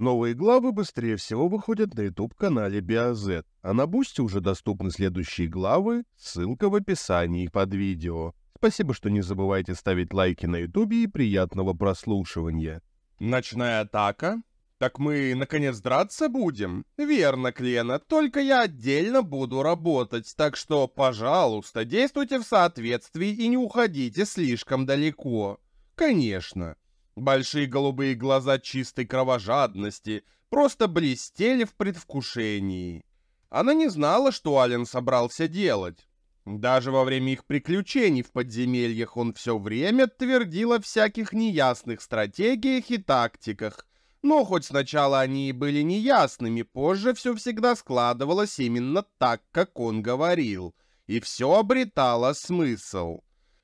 Новые главы быстрее всего выходят на YouTube-канале BioZ, а на Бусти уже доступны следующие главы, ссылка в описании под видео. Спасибо, что не забывайте ставить лайки на YouTube и приятного прослушивания. Ночная атака? Так мы, наконец, драться будем? Верно, Клена, только я отдельно буду работать, так что, пожалуйста, действуйте в соответствии и не уходите слишком далеко. Конечно. Большие голубые глаза чистой кровожадности просто блестели в предвкушении. Она не знала, что Ален собрался делать. Даже во время их приключений в подземельях он все время твердил о всяких неясных стратегиях и тактиках. Но хоть сначала они и были неясными, позже все всегда складывалось именно так, как он говорил. И все обретало смысл.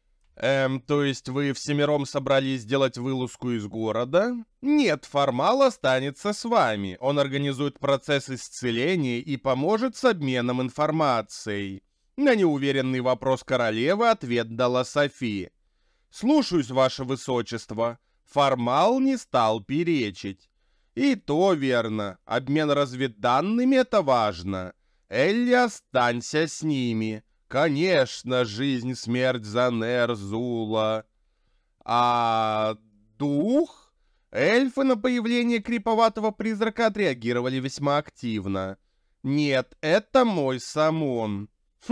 То есть вы всемиром собрались сделать вылазку из города? Нет, Формал останется с вами. Он организует процесс исцеления и поможет с обменом информацией. На неуверенный вопрос королевы ответ дала Софи. «Слушаюсь, ваше высочество». Формал не стал перечить. И то верно. Обмен разведданными — это важно. Элли, останься с ними. Конечно, жизнь, смерть за Нерзула. А дух? Эльфы на появление криповатого призрака отреагировали весьма активно. Нет, это мой Самон.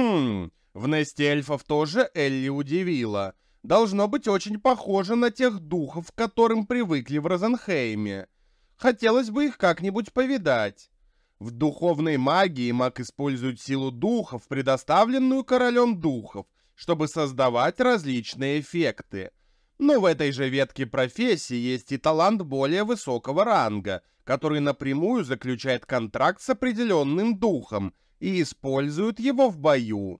В несте эльфов тоже Элли удивила. Должно быть очень похоже на тех духов, к которым привыкли в Розенхейме. Хотелось бы их как-нибудь повидать. В духовной магии маг использует силу духов, предоставленную королем духов, чтобы создавать различные эффекты. Но в этой же ветке профессии есть и талант более высокого ранга, который напрямую заключает контракт с определенным духом и использует его в бою.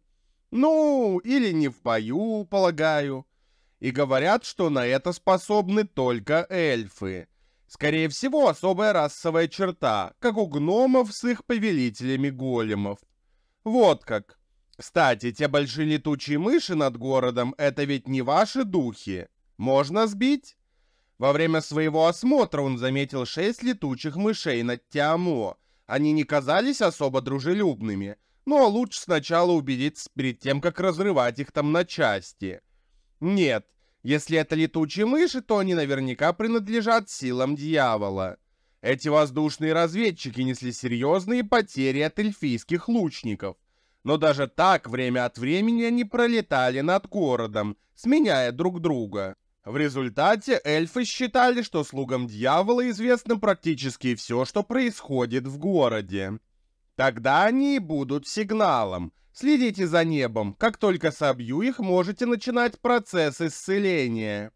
Ну, или не в бою, полагаю. И говорят, что на это способны только эльфы. Скорее всего, особая расовая черта, как у гномов с их повелителями големов. Вот как. Кстати, те большие летучие мыши над городом — это ведь не ваши духи. Можно сбить? Во время своего осмотра он заметил 6 летучих мышей над Тиамо. Они не казались особо дружелюбными, но лучше сначала убедиться перед тем, как разрывать их там на части. Нет. Если это летучие мыши, то они наверняка принадлежат силам дьявола. Эти воздушные разведчики несли серьезные потери от эльфийских лучников. Но даже так, время от времени они пролетали над городом, сменяя друг друга. В результате эльфы считали, что слугам дьявола известно практически все, что происходит в городе. Тогда они и будут сигналом. Следите за небом. Как только собью их, можете начинать процесс исцеления.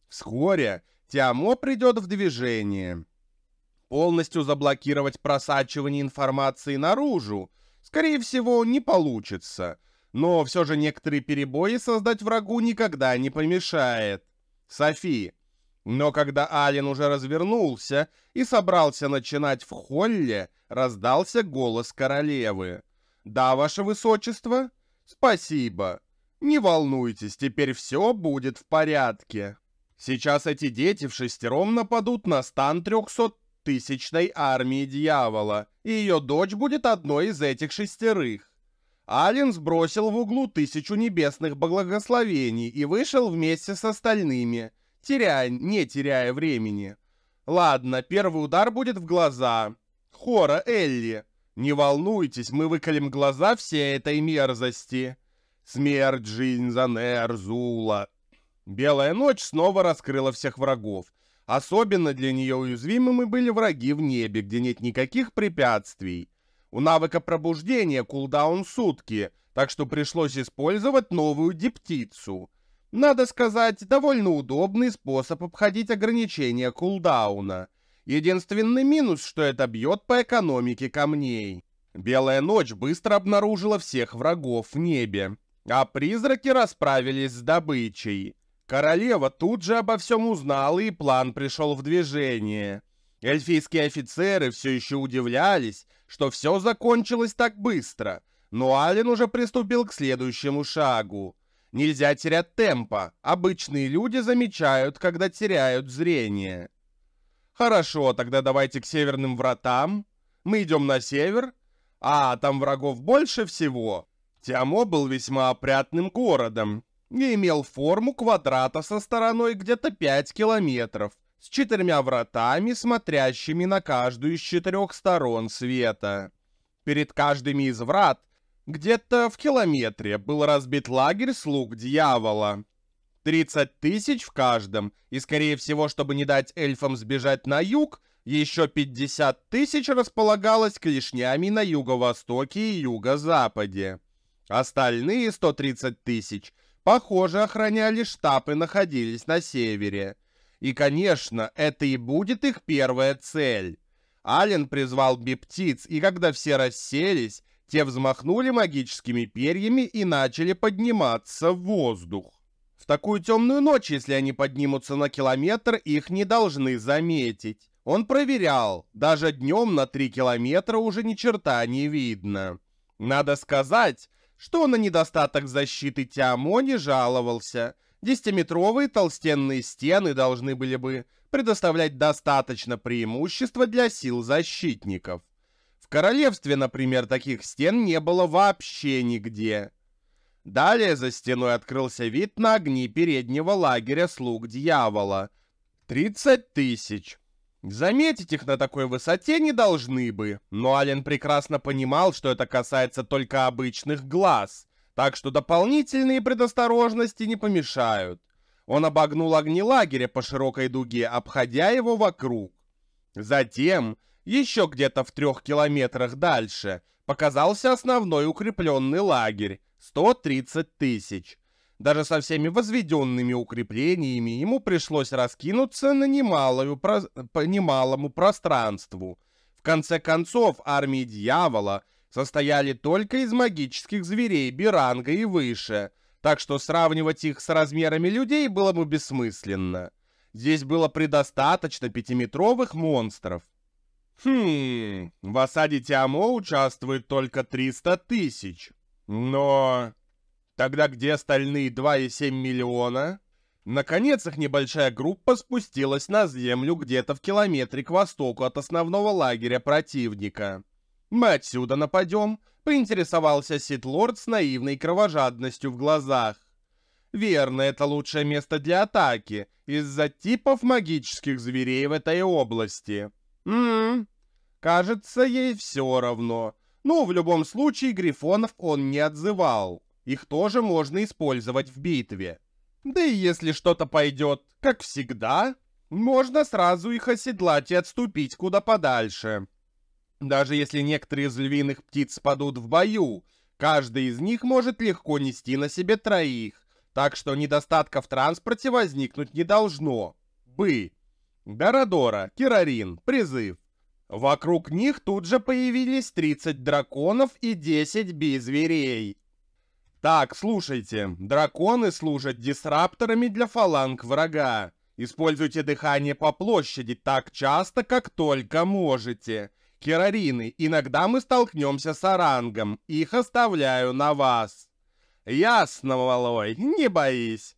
Вскоре Тиамо придет в движение. Полностью заблокировать просачивание информации наружу, скорее всего, не получится. Но все же некоторые перебои создать врагу никогда не помешает. Софи. Но когда Ален уже развернулся и собрался начинать в холле, раздался голос королевы. «Да, ваше высочество?» «Спасибо. Не волнуйтесь, теперь все будет в порядке. Сейчас эти дети вшестером нападут на стан 300-тысячной армии дьявола, и ее дочь будет одной из этих 6. Ален сбросил в углу 1000 небесных благословений и вышел вместе с остальными, не теряя времени. Ладно, первый удар будет в глаза. Хора, Элли. Не волнуйтесь, мы выколем глаза всей этой мерзости. Смерть, жизнь за Нерзула. Белая ночь снова раскрыла всех врагов. Особенно для нее уязвимыми были враги в небе, где нет никаких препятствий. У навыка пробуждения кулдаун сутки, так что пришлось использовать новую диптицу. Надо сказать, довольно удобный способ обходить ограничения кулдауна. Единственный минус, что это бьет по экономике камней. Белая ночь быстро обнаружила всех врагов в небе, а призраки расправились с добычей. Королева тут же обо всем узнала, и план пришел в движение. Эльфийские офицеры все еще удивлялись, что все закончилось так быстро, но Ален уже приступил к следующему шагу. Нельзя терять темпа, обычные люди замечают, когда теряют зрение. Хорошо, тогда давайте к северным вратам. Мы идем на север. А, там врагов больше всего. Тиамо был весьма опрятным городом и имел форму квадрата со стороной где-то 5 километров, с 4 вратами, смотрящими на каждую из 4 сторон света. Перед каждыми из врат, где-то в километре, был разбит лагерь слуг дьявола. 30 тысяч в каждом, и, скорее всего, чтобы не дать эльфам сбежать на юг, еще 50 тысяч располагалось клешнями на юго-востоке и юго-западе. Остальные 130 тысяч, похоже, охраняли штаб и находились на севере. И, конечно, это и будет их первая цель. Ален призвал биптиц, и когда все расселись, те взмахнули магическими перьями и начали подниматься в воздух. В такую темную ночь, если они поднимутся на километр, их не должны заметить. Он проверял, даже днем на 3 километра уже ни черта не видно. Надо сказать, что на недостаток защиты Тиамо не жаловался. 10-метровые толстенные стены должны были бы предоставлять достаточно преимущества для сил защитников. В королевстве, например, таких стен не было вообще нигде. Далее за стеной открылся вид на огни переднего лагеря слуг дьявола. 30 тысяч. Заметить их на такой высоте не должны бы, но Ален прекрасно понимал, что это касается только обычных глаз, так что дополнительные предосторожности не помешают. Он обогнул огни лагеря по широкой дуге, обходя его вокруг. Затем, еще где-то в 3 километрах дальше, показался основной укрепленный лагерь, 130 тысяч. Даже со всеми возведенными укреплениями ему пришлось раскинуться на по немалому пространству. В конце концов, армии дьявола состояли только из магических зверей Биранга и выше, так что сравнивать их с размерами людей было бы бессмысленно. Здесь было предостаточно 5-метровых монстров. В осаде Тиамо участвует только 300 тысяч. Но... Тогда где остальные 2,7 миллиона? Наконец их небольшая группа спустилась на землю где-то в километре к востоку от основного лагеря противника. «Мы отсюда нападем?» — поинтересовался Сит-лорд с наивной кровожадностью в глазах. «Верно, это лучшее место для атаки, из-за типов магических зверей в этой области. Кажется, ей все равно. Но в любом случае грифонов он не отзывал. Их тоже можно использовать в битве. Да и если что-то пойдет, как всегда, можно сразу их оседлать и отступить куда подальше. Даже если некоторые из львиных птиц падут в бою, каждый из них может легко нести на себе 3, так что недостатка в транспорте возникнуть не должно. Дорадора, Кирарин, призыв. Вокруг них тут же появились 30 драконов и 10 би-зверей. Так, слушайте, драконы служат дисрапторами для фаланг врага. Используйте дыхание по площади так часто, как только можете. Кирарины, иногда мы столкнемся с орангом, их оставляю на вас. Ясно, малой, не боись.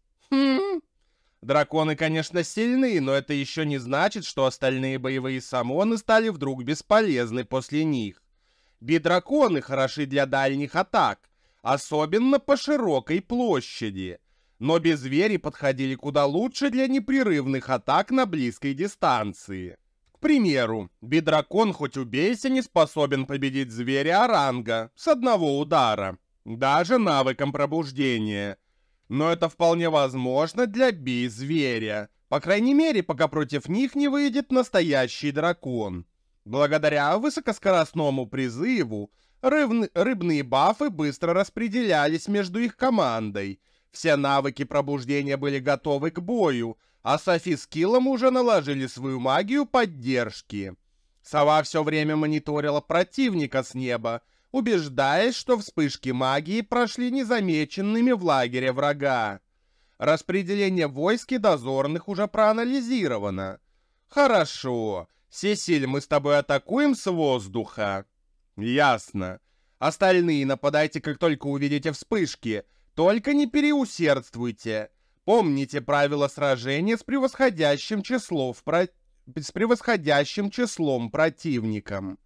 Драконы, конечно, сильны, но это еще не значит, что остальные боевые самоны стали вдруг бесполезны после них. Би-драконы хороши для дальних атак, особенно по широкой площади. Но би-звери подходили куда лучше для непрерывных атак на близкой дистанции. К примеру, би-дракон хоть убейся не способен победить зверя оранга с одного удара, даже навыком пробуждения. Но это вполне возможно для би-зверя, по крайней мере, пока против них не выйдет настоящий дракон. Благодаря высокоскоростному призыву рыбные бафы быстро распределялись между их командой. Все навыки пробуждения были готовы к бою, а Софи с Киллом уже наложили свою магию поддержки. Сова все время мониторила противника с неба, убеждаясь, что вспышки магии прошли незамеченными в лагере врага. Распределение войск и дозорных уже проанализировано. Хорошо. Сесиль, мы с тобой атакуем с воздуха? Ясно. Остальные нападайте, как только увидите вспышки. Только не переусердствуйте. Помните правила сражения с превосходящим числом с превосходящим числом противником.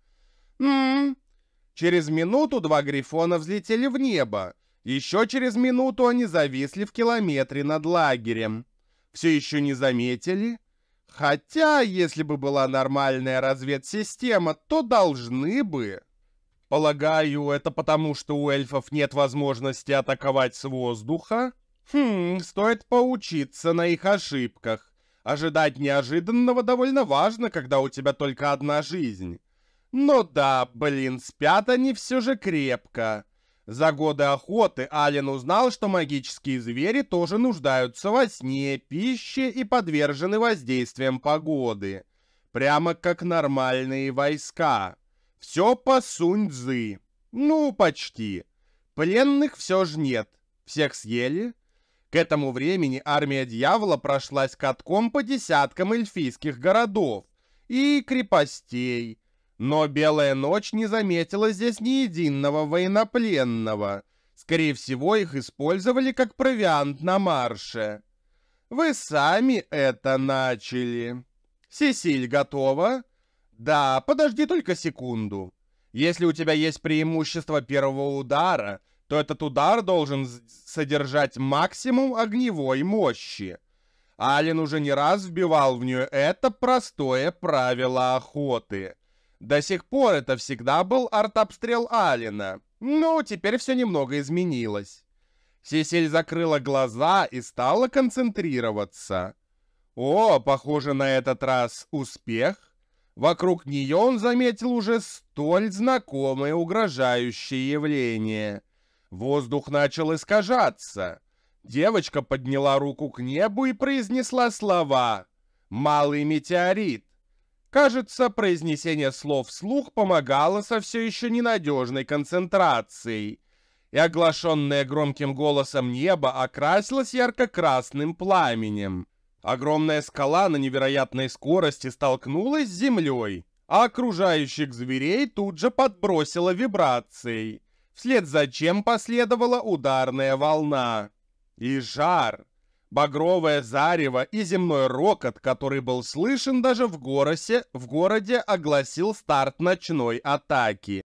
Через минуту 2 грифона взлетели в небо. Еще через минуту они зависли в километре над лагерем. Все еще не заметили? Хотя, если бы была нормальная разведсистема, то должны бы. Полагаю, это потому, что у эльфов нет возможности атаковать с воздуха? Стоит поучиться на их ошибках. Ожидать неожиданного довольно важно, когда у тебя только одна жизнь. Но да, спят они все же крепко. За годы охоты Ален узнал, что магические звери тоже нуждаются во сне, пище и подвержены воздействиям погоды. Прямо как нормальные войска. Все по Сунь-Цзы. Ну, почти. Пленных все же нет. Всех съели? К этому времени армия дьявола прошлась катком по десяткам эльфийских городов и крепостей. Но Белая Ночь не заметила здесь ни единого военнопленного. Скорее всего, их использовали как провиант на марше. Вы сами это начали. Сесиль готова? Да, подожди только секунду. Если у тебя есть преимущество первого удара, то этот удар должен содержать максимум огневой мощи. Ален уже не раз вбивал в нее это простое правило охоты. До сих пор это всегда был артобстрел Алена, но теперь все немного изменилось. Сесиль закрыла глаза и стала концентрироваться. О, похоже, на этот раз успех. Вокруг нее он заметил уже столь знакомое угрожающее явление. Воздух начал искажаться. Девочка подняла руку к небу и произнесла слова «Малый метеорит». Кажется, произнесение слов вслух помогало со все еще ненадежной концентрацией, и оглашенное громким голосом небо окрасилось ярко-красным пламенем. Огромная скала на невероятной скорости столкнулась с землей, а окружающих зверей тут же подбросило вибрацией, вслед за чем последовала ударная волна. И жар, багровое зарево и земной рокот, который был слышен даже в городе, огласил старт ночной атаки.